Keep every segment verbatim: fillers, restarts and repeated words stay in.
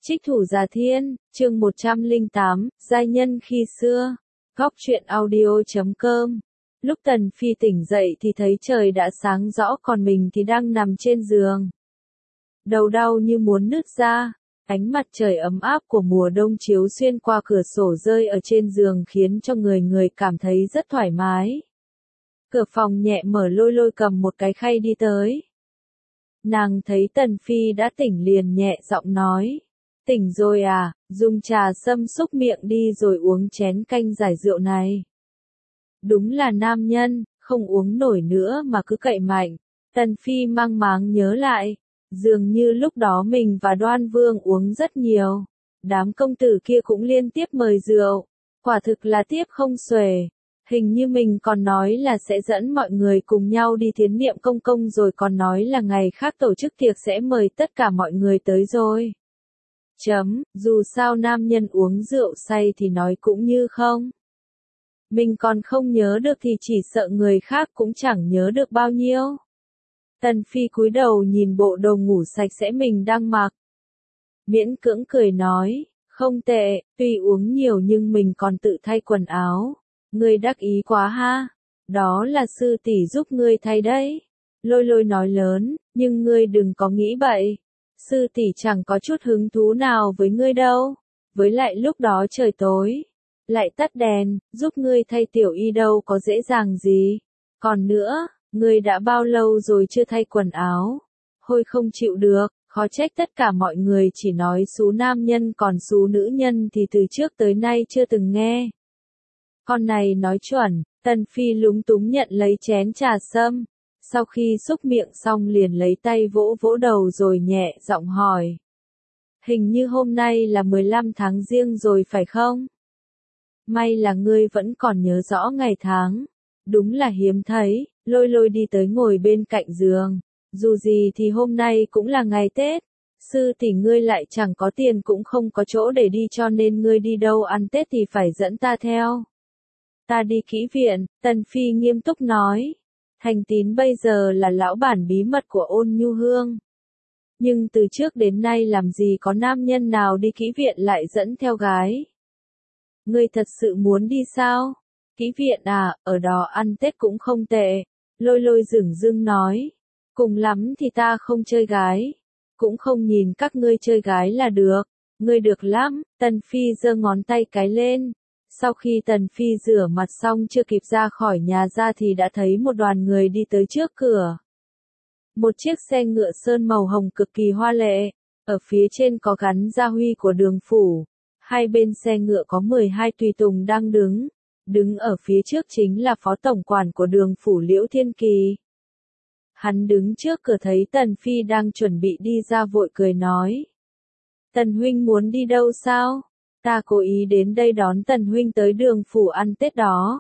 Trích Thủ Già Thiên, chương một trăm lẻ tám, Giai nhân khi xưa. Góc truyện audio chấm com. Lúc Tần Phi tỉnh dậy thì thấy trời đã sáng rõ, còn mình thì đang nằm trên giường. Đầu đau như muốn nứt ra. Ánh mặt trời ấm áp của mùa đông chiếu xuyên qua cửa sổ rơi ở trên giường khiến cho người người cảm thấy rất thoải mái. Cửa phòng nhẹ mở, Lôi Lôi cầm một cái khay đi tới. Nàng thấy Tần Phi đã tỉnh liền nhẹ giọng nói. Tỉnh rồi à, dùng trà sâm xúc miệng đi rồi uống chén canh giải rượu này. Đúng là nam nhân, không uống nổi nữa mà cứ cậy mạnh. Tần Phi mang máng nhớ lại. Dường như lúc đó mình và Đoan Vương uống rất nhiều. Đám công tử kia cũng liên tiếp mời rượu. Quả thực là tiếp không xuể. Hình như mình còn nói là sẽ dẫn mọi người cùng nhau đi thiến niệm công công, rồi còn nói là ngày khác tổ chức tiệc sẽ mời tất cả mọi người tới rồi. Chấm, dù sao nam nhân uống rượu say thì nói cũng như không. Mình còn không nhớ được thì chỉ sợ người khác cũng chẳng nhớ được bao nhiêu. Tần Phi cúi đầu nhìn bộ đồ ngủ sạch sẽ mình đang mặc. Miễn cưỡng cười nói, không tệ, tuy uống nhiều nhưng mình còn tự thay quần áo. Ngươi đắc ý quá ha. Đó là sư tỷ giúp ngươi thay đấy. Lôi Lôi nói lớn, nhưng ngươi đừng có nghĩ bậy. Sư tỷ chẳng có chút hứng thú nào với ngươi đâu. Với lại lúc đó trời tối, lại tắt đèn, giúp ngươi thay tiểu y đâu có dễ dàng gì. Còn nữa, ngươi đã bao lâu rồi chưa thay quần áo? Hôi không chịu được, khó trách tất cả mọi người chỉ nói xú nam nhân, còn xú nữ nhân thì từ trước tới nay chưa từng nghe. Con này nói chuẩn. Tần Phi lúng túng nhận lấy chén trà sâm. Sau khi xúc miệng xong liền lấy tay vỗ vỗ đầu rồi nhẹ giọng hỏi. Hình như hôm nay là mười lăm tháng Giêng rồi phải không? May là ngươi vẫn còn nhớ rõ ngày tháng. Đúng là hiếm thấy. Lôi Lôi đi tới ngồi bên cạnh giường. Dù gì thì hôm nay cũng là ngày Tết. Sư tỷ ngươi lại chẳng có tiền cũng không có chỗ để đi, cho nên ngươi đi đâu ăn Tết thì phải dẫn ta theo. Ta đi kỹ viện, Tần Phi nghiêm túc nói. Thành Tín bây giờ là lão bản bí mật của Ôn Nhu Hương. Nhưng từ trước đến nay làm gì có nam nhân nào đi kỹ viện lại dẫn theo gái. Ngươi thật sự muốn đi sao? Kỹ viện à, ở đó ăn Tết cũng không tệ. Lôi Lôi dửng dưng nói. Cùng lắm thì ta không chơi gái. Cũng không nhìn các ngươi chơi gái là được. Ngươi được lắm. Tần Phi giơ ngón tay cái lên. Sau khi Tần Phi rửa mặt xong chưa kịp ra khỏi nhà ra thì đã thấy một đoàn người đi tới trước cửa. Một chiếc xe ngựa sơn màu hồng cực kỳ hoa lệ, ở phía trên có gắn gia huy của Đường phủ. Hai bên xe ngựa có mười hai tùy tùng đang đứng. Đứng ở phía trước chính là phó tổng quản của Đường phủ Liễu Thiên Kỳ. Hắn đứng trước cửa thấy Tần Phi đang chuẩn bị đi ra vội cười nói. Tần huynh muốn đi đâu sao? Ta cố ý đến đây đón Tần huynh tới Đường phủ ăn Tết đó.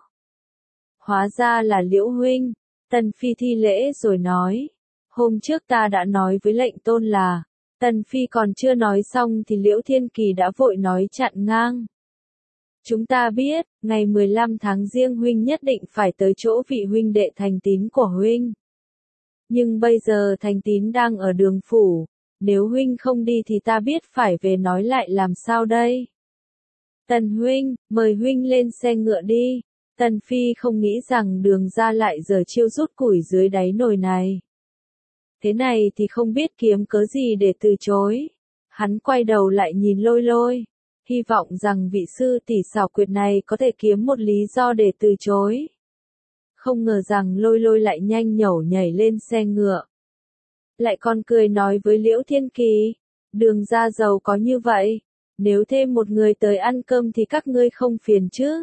Hóa ra là Liễu huynh. Tần Phi thi lễ rồi nói. Hôm trước ta đã nói với lệnh tôn là. Tần Phi còn chưa nói xong thì Liễu Thiên Kỳ đã vội nói chặn ngang. Chúng ta biết, ngày mười lăm tháng Giêng huynh nhất định phải tới chỗ vị huynh đệ Thành Tín của huynh. Nhưng bây giờ Thành Tín đang ở Đường phủ. Nếu huynh không đi thì ta biết phải về nói lại làm sao đây? Tần huynh, mời huynh lên xe ngựa đi. Tần Phi không nghĩ rằng Đường gia lại giở chiêu rút củi dưới đáy nồi này. Thế này thì không biết kiếm cớ gì để từ chối. Hắn quay đầu lại nhìn Lôi Lôi. Hy vọng rằng vị sư tỷ xảo quyệt này có thể kiếm một lý do để từ chối. Không ngờ rằng Lôi Lôi lại nhanh nhẩu nhảy lên xe ngựa. Lại còn cười nói với Liễu Thiên Kỳ. Đường gia giàu có như vậy. Nếu thêm một người tới ăn cơm thì các ngươi không phiền chứ?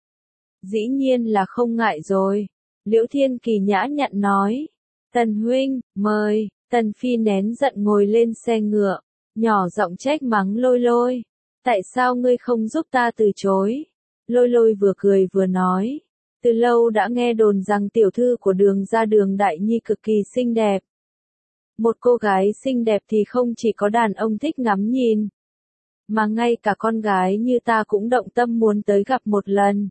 Dĩ nhiên là không ngại rồi. Liễu Thiên Kỳ nhã nhặn nói. Tần huynh, mời. Tần Phi nén giận ngồi lên xe ngựa. Nhỏ giọng trách mắng Lôi Lôi. Tại sao ngươi không giúp ta từ chối? Lôi Lôi vừa cười vừa nói. Từ lâu đã nghe đồn rằng tiểu thư của Đường gia Đường Đại Nhi cực kỳ xinh đẹp. Một cô gái xinh đẹp thì không chỉ có đàn ông thích ngắm nhìn. Mà ngay cả con gái như ta cũng động tâm muốn tới gặp một lần.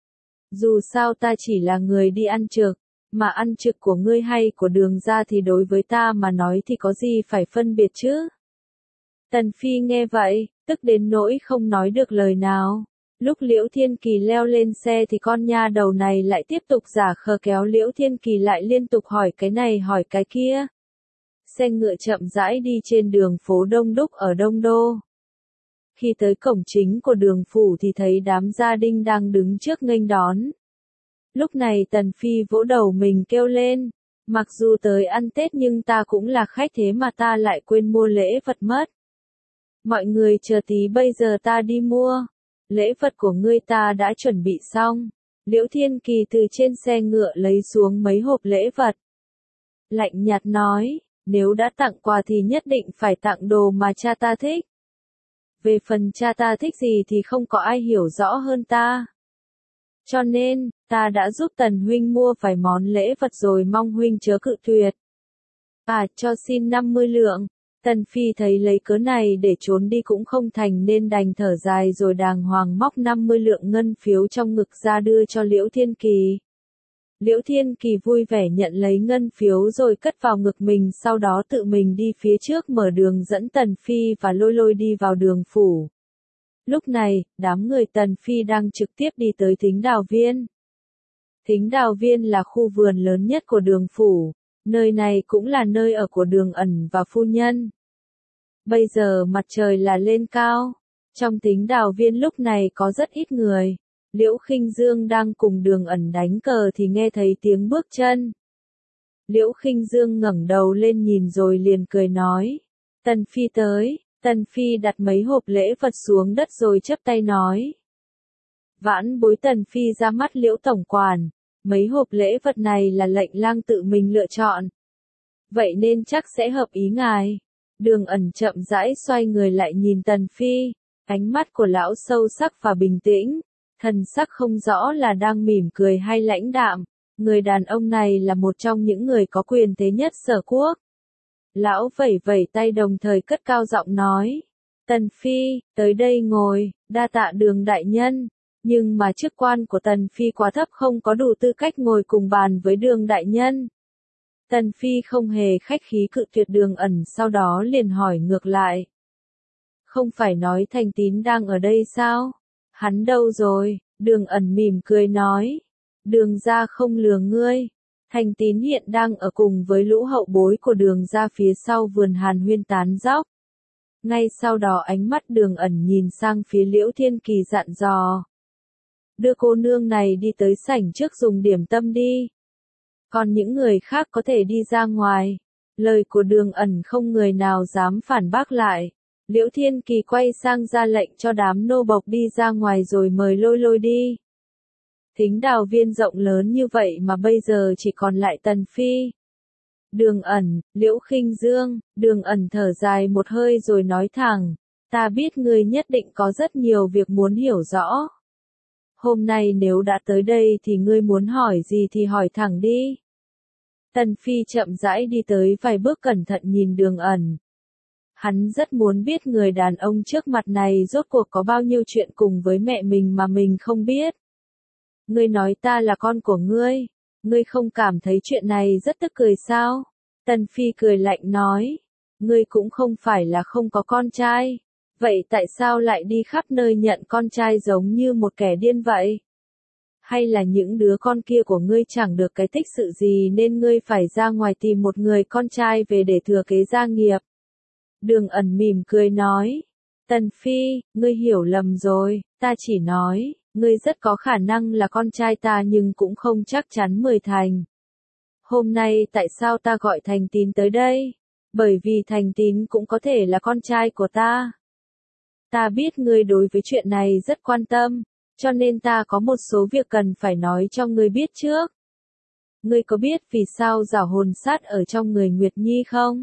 Dù sao ta chỉ là người đi ăn trực, mà ăn trực của ngươi hay của Đường gia thì đối với ta mà nói thì có gì phải phân biệt chứ? Tần Phi nghe vậy, tức đến nỗi không nói được lời nào. Lúc Liễu Thiên Kỳ leo lên xe thì con nha đầu này lại tiếp tục giả khờ kéo Liễu Thiên Kỳ lại liên tục hỏi cái này hỏi cái kia. Xe ngựa chậm rãi đi trên đường phố đông đúc ở Đông Đô. Khi tới cổng chính của đường phủ thì thấy đám gia đình đang đứng trước nghênh đón. Lúc này Tần Phi vỗ đầu mình kêu lên, mặc dù tới ăn Tết nhưng ta cũng là khách thế mà ta lại quên mua lễ vật mất. Mọi người chờ tí bây giờ ta đi mua. Lễ vật của ngươi ta đã chuẩn bị xong. Liễu Thiên Kỳ từ trên xe ngựa lấy xuống mấy hộp lễ vật. Lạnh nhạt nói, nếu đã tặng quà thì nhất định phải tặng đồ mà cha ta thích. Về phần cha ta thích gì thì không có ai hiểu rõ hơn ta. Cho nên, ta đã giúp Tần huynh mua vài món lễ vật rồi mong huynh chớ cự tuyệt. À, cho xin năm mươi lượng. Tần Phi thấy lấy cớ này để trốn đi cũng không thành nên đành thở dài rồi đàng hoàng móc năm mươi lượng ngân phiếu trong ngực ra đưa cho Liễu Thiên Kỳ. Liễu Thiên Kỳ vui vẻ nhận lấy ngân phiếu rồi cất vào ngực mình, sau đó tự mình đi phía trước mở đường dẫn Tần Phi và Lôi Lôi đi vào đường phủ. Lúc này, đám người Tần Phi đang trực tiếp đi tới Thính Đào Viên. Thính Đào Viên là khu vườn lớn nhất của đường phủ, nơi này cũng là nơi ở của Đường Ẩn và phu nhân. Bây giờ mặt trời là lên cao, trong Thính Đào Viên lúc này có rất ít người. Liễu Khinh Dương đang cùng Đường Ẩn đánh cờ thì nghe thấy tiếng bước chân. Liễu Khinh Dương ngẩng đầu lên nhìn rồi liền cười nói, Tần Phi tới. Tần Phi đặt mấy hộp lễ vật xuống đất rồi chắp tay nói. Vãn bối Tần Phi ra mắt Liễu tổng quản, mấy hộp lễ vật này là lệnh lang tự mình lựa chọn. Vậy nên chắc sẽ hợp ý ngài. Đường Ẩn chậm rãi xoay người lại nhìn Tần Phi, ánh mắt của lão sâu sắc và bình tĩnh, thần sắc không rõ là đang mỉm cười hay lãnh đạm. Người đàn ông này là một trong những người có quyền thế nhất Sở Quốc. Lão vẩy vẩy tay đồng thời cất cao giọng nói, Tần Phi, tới đây ngồi, đa tạ Đường đại nhân, nhưng mà chức quan của Tần Phi quá thấp không có đủ tư cách ngồi cùng bàn với Đường đại nhân. Tần Phi không hề khách khí cự tuyệt Đường Ẩn, sau đó liền hỏi ngược lại. Không phải nói Thành Tín đang ở đây sao? Hắn đâu rồi? Đường Ẩn mỉm cười nói, Đường gia không lừa ngươi. Thành Tín hiện đang ở cùng với lũ hậu bối của Đường gia phía sau vườn hàn huyên tán dóc. Ngay sau đó ánh mắt Đường Ẩn nhìn sang phía Liễu Thiên Kỳ dặn dò. Đưa cô nương này đi tới sảnh trước dùng điểm tâm đi. Còn những người khác có thể đi ra ngoài. Lời của Đường Ẩn không người nào dám phản bác lại. Liễu Thiên Kỳ quay sang ra lệnh cho đám nô bộc đi ra ngoài rồi mời Lôi Lôi đi. Thính Đào Viên rộng lớn như vậy mà bây giờ chỉ còn lại Tần Phi. Đường Ẩn, Liễu Khinh Dương. Đường Ẩn thở dài một hơi rồi nói thẳng, ta biết ngươi nhất định có rất nhiều việc muốn hiểu rõ. Hôm nay nếu đã tới đây thì ngươi muốn hỏi gì thì hỏi thẳng đi. Tần Phi chậm rãi đi tới vài bước cẩn thận nhìn Đường Ẩn. Hắn rất muốn biết người đàn ông trước mặt này rốt cuộc có bao nhiêu chuyện cùng với mẹ mình mà mình không biết. Ngươi nói ta là con của ngươi, ngươi không cảm thấy chuyện này rất tức cười sao? Tần Phi cười lạnh nói, ngươi cũng không phải là không có con trai, vậy tại sao lại đi khắp nơi nhận con trai giống như một kẻ điên vậy? Hay là những đứa con kia của ngươi chẳng được cái tích sự gì nên ngươi phải ra ngoài tìm một người con trai về để thừa kế gia nghiệp? Đường Ẩn mỉm cười nói, Tần Phi, ngươi hiểu lầm rồi, ta chỉ nói, ngươi rất có khả năng là con trai ta nhưng cũng không chắc chắn mười thành. Hôm nay tại sao ta gọi Thành Tín tới đây? Bởi vì Thành Tín cũng có thể là con trai của ta. Ta biết ngươi đối với chuyện này rất quan tâm, cho nên ta có một số việc cần phải nói cho ngươi biết trước. Ngươi có biết vì sao giảo hồn sát ở trong người Nguyệt Nhi không?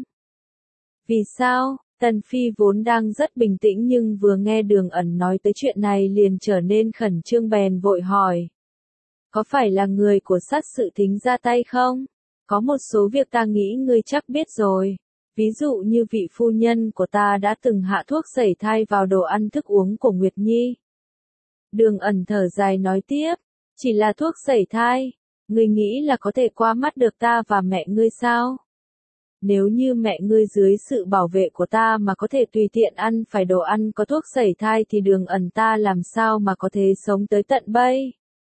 Vì sao? Tần Phi vốn đang rất bình tĩnh nhưng vừa nghe Đường Ẩn nói tới chuyện này liền trở nên khẩn trương bèn vội hỏi. Có phải là người của sát sự Thính ra tay không? Có một số việc ta nghĩ ngươi chắc biết rồi. Ví dụ như vị phu nhân của ta đã từng hạ thuốc sẩy thai vào đồ ăn thức uống của Nguyệt Nhi. Đường Ẩn thở dài nói tiếp, chỉ là thuốc sẩy thai, ngươi nghĩ là có thể qua mắt được ta và mẹ ngươi sao? nếu như mẹ ngươi dưới sự bảo vệ của ta mà có thể tùy tiện ăn phải đồ ăn có thuốc sẩy thai thì Đường Ẩn ta làm sao mà có thể sống tới tận bây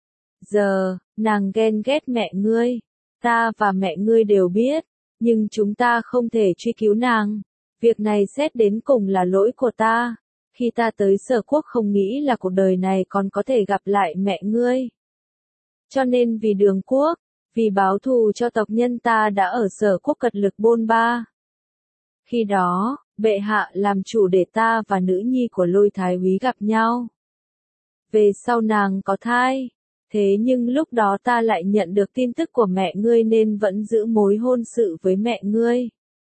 giờ, nàng ghen ghét mẹ ngươi, ta và mẹ ngươi đều biết, nhưng chúng ta không thể truy cứu nàng, việc này xét đến cùng là lỗi của ta, khi ta tới Sở Quốc không nghĩ là cuộc đời này còn có thể gặp lại mẹ ngươi. Cho nên vì Đường Quốc, vì báo thù cho tộc nhân ta đã ở Sở Quốc cật lực bôn ba. Khi đó, bệ hạ làm chủ để ta và nữ nhi của Lôi Thái Úy gặp nhau. Về sau nàng có thai, thế nhưng lúc đó ta lại nhận được tin tức của mẹ ngươi nên vẫn giữ mối hôn sự với mẹ ngươi.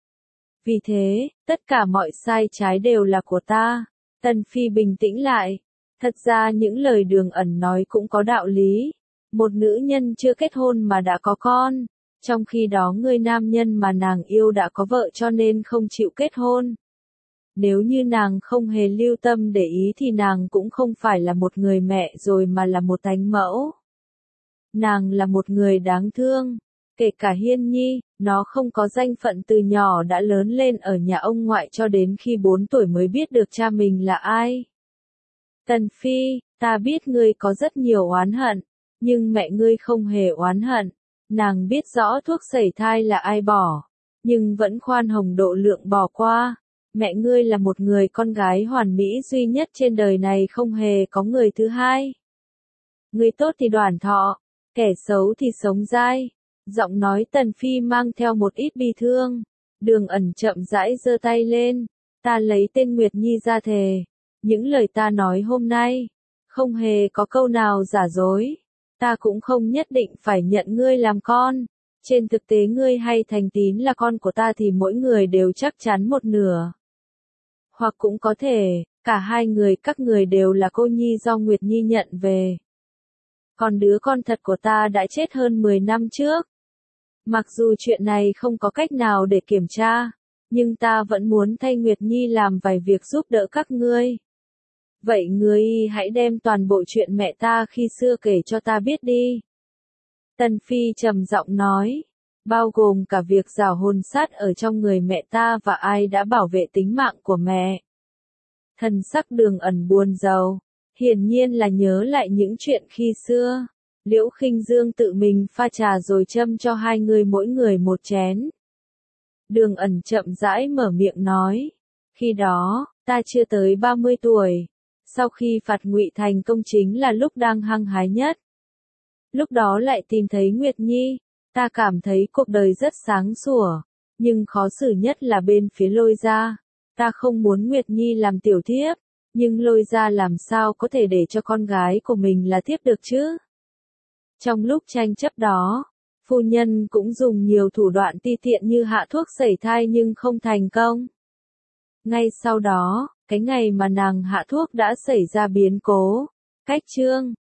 Vì thế, tất cả mọi sai trái đều là của ta. Tần Phi bình tĩnh lại. Thật ra những lời Đường Ẩn nói cũng có đạo lý. Một nữ nhân chưa kết hôn mà đã có con. Trong khi đó người nam nhân mà nàng yêu đã có vợ cho nên không chịu kết hôn. Nếu như nàng không hề lưu tâm để ý thì nàng cũng không phải là một người mẹ rồi mà là một thánh mẫu. Nàng là một người đáng thương. Kể cả Hiên Nhi, nó không có danh phận từ nhỏ đã lớn lên ở nhà ông ngoại cho đến khi bốn tuổi mới biết được cha mình là ai. Tần Phi, ta biết ngươi có rất nhiều oán hận, nhưng mẹ ngươi không hề oán hận. Nàng biết rõ thuốc sẩy thai là ai bỏ, nhưng vẫn khoan hồng độ lượng bỏ qua. Mẹ ngươi là một người con gái hoàn mỹ duy nhất trên đời này, không hề có người thứ hai. Người tốt thì đoản thọ, kẻ xấu thì sống dai. Giọng nói Tần Phi mang theo một ít bi thương. Đường Ẩn chậm rãi giơ tay lên. Ta lấy tên Nguyệt Nhi ra thề. Những lời ta nói hôm nay, không hề có câu nào giả dối. Ta cũng không nhất định phải nhận ngươi làm con. Trên thực tế ngươi hay Thành Tín là con của ta thì mỗi người đều chắc chắn một nửa. Hoặc cũng có thể, cả hai người các người đều là cô nhi do Nguyệt Nhi nhận về. Còn đứa con thật của ta đã chết hơn mười năm trước. Mặc dù chuyện này không có cách nào để kiểm tra, nhưng ta vẫn muốn thay Nguyệt Nhi làm vài việc giúp đỡ các ngươi. Vậy ngươi hãy đem toàn bộ chuyện mẹ ta khi xưa kể cho ta biết đi. Tần Phi trầm giọng nói, bao gồm cả việc giảo hồn sát ở trong người mẹ ta và ai đã bảo vệ tính mạng của mẹ. Thần sắc Đường Ẩn buồn rầu, hiển nhiên là nhớ lại những chuyện khi xưa. Liễu Khinh Dương tự mình pha trà rồi châm cho hai người mỗi người một chén. Đường Ẩn chậm rãi mở miệng nói, khi đó, ta chưa tới ba mươi tuổi, sau khi phạt Ngụy thành công chính là lúc đang hăng hái nhất. Lúc đó lại tìm thấy Nguyệt Nhi, ta cảm thấy cuộc đời rất sáng sủa, nhưng khó xử nhất là bên phía Lôi gia. Ta không muốn Nguyệt Nhi làm tiểu thiếp, nhưng Lôi gia làm sao có thể để cho con gái của mình là thiếp được chứ? Trong lúc tranh chấp đó, phu nhân cũng dùng nhiều thủ đoạn ti tiện như hạ thuốc sẩy thai nhưng không thành công. Ngay sau đó, cái ngày mà nàng hạ thuốc đã xảy ra biến cố. Cách chương